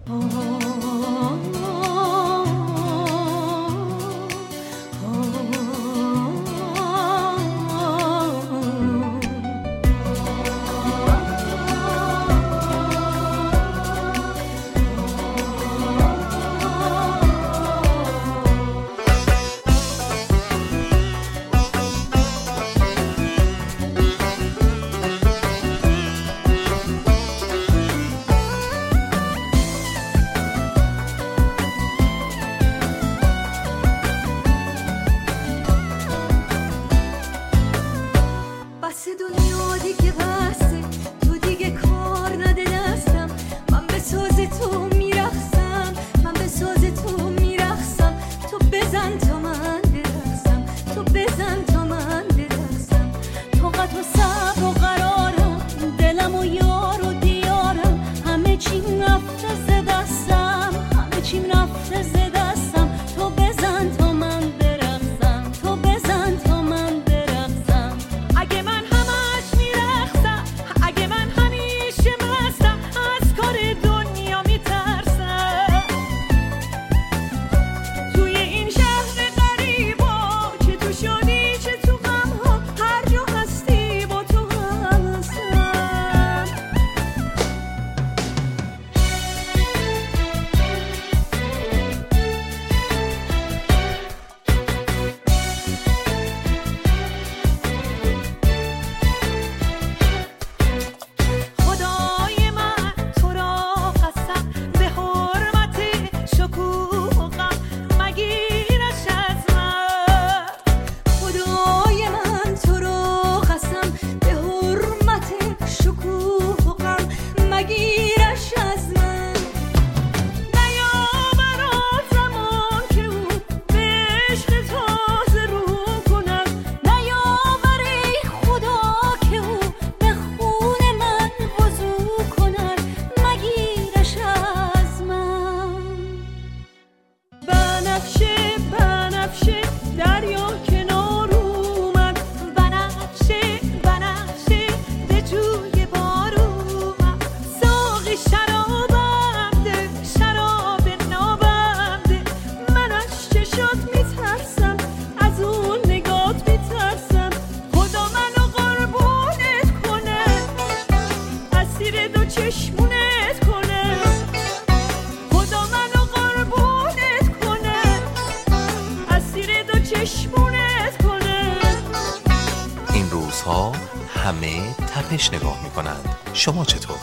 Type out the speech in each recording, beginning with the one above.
همه تپش نگاه میکنند. شما چطور؟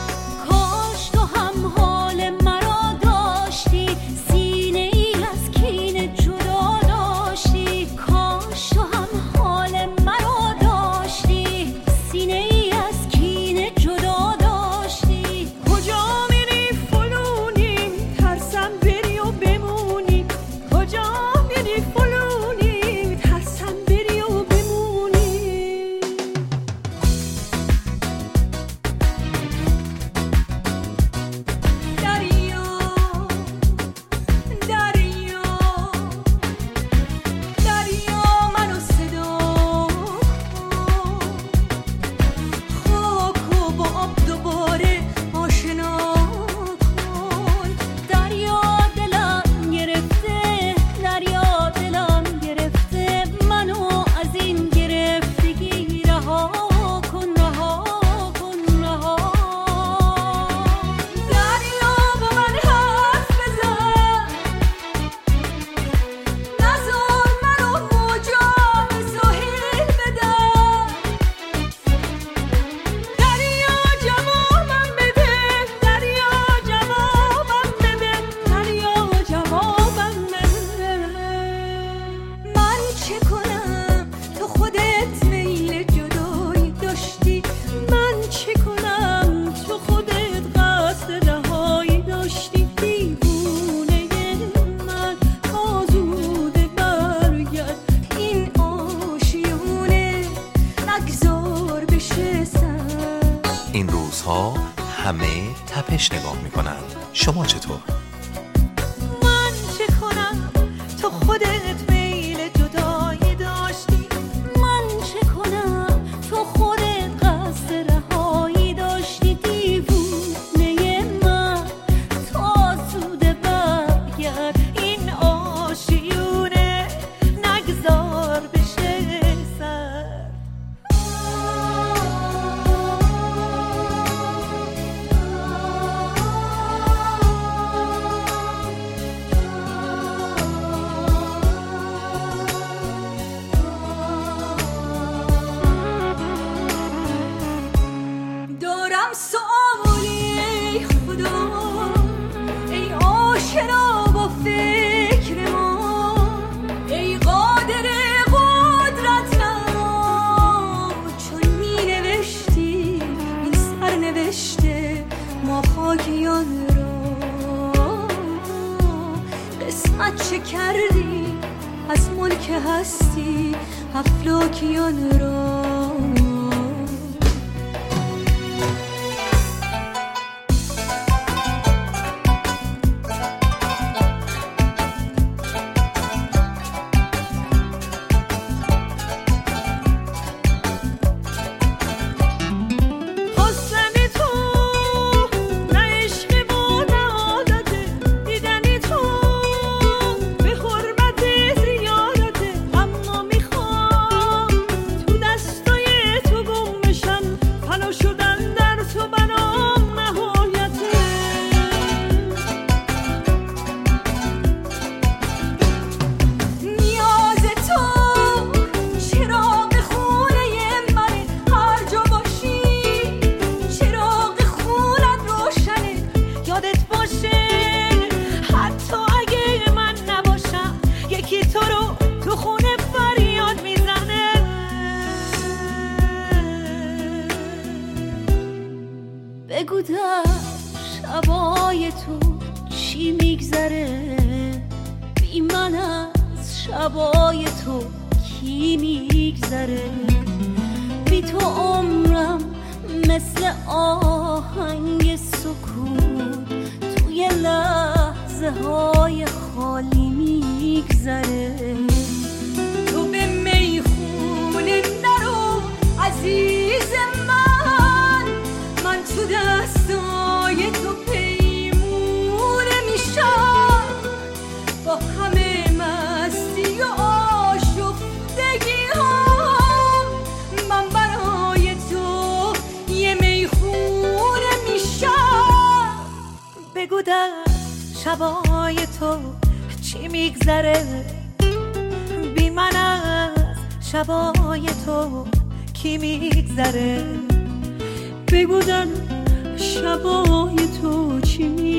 کاش تو هم حال مرا داشتی، سینه ای از کینه جدا داشتی. کاش تو هم حال مرا داشتی، سینه ای از کینه جدا داشتی. کجا میری فلونی، ترسم بری و بمونی. کجا میری فلونی، ترسم بری و بمونی. این روزها همه تپش نگاه میکنند. شما چطور؟ من چه کنم تو خودت میل جدایی داشتی. من چه کنم تو خودت قصد رهایی داشتی. دیوونه من تو چه کردی از ملک هستی افلاکیان را؟ بگو در شبای تو چی میگذره، بی من از شبای تو کی میگذره؟ بی تو عمرم مثل آهنگ سکون توی لحظه های خالی میگذره. تو به میخونه نرو عزیز من تو دستای تو پیمونه میشم، با همه مستی و آشفتگی هم من برای تو یه میخونه میشم. بگو در شبای تو چی میگذره، بی من از شبای تو کی میگذره؟ بگو در شبای تو چی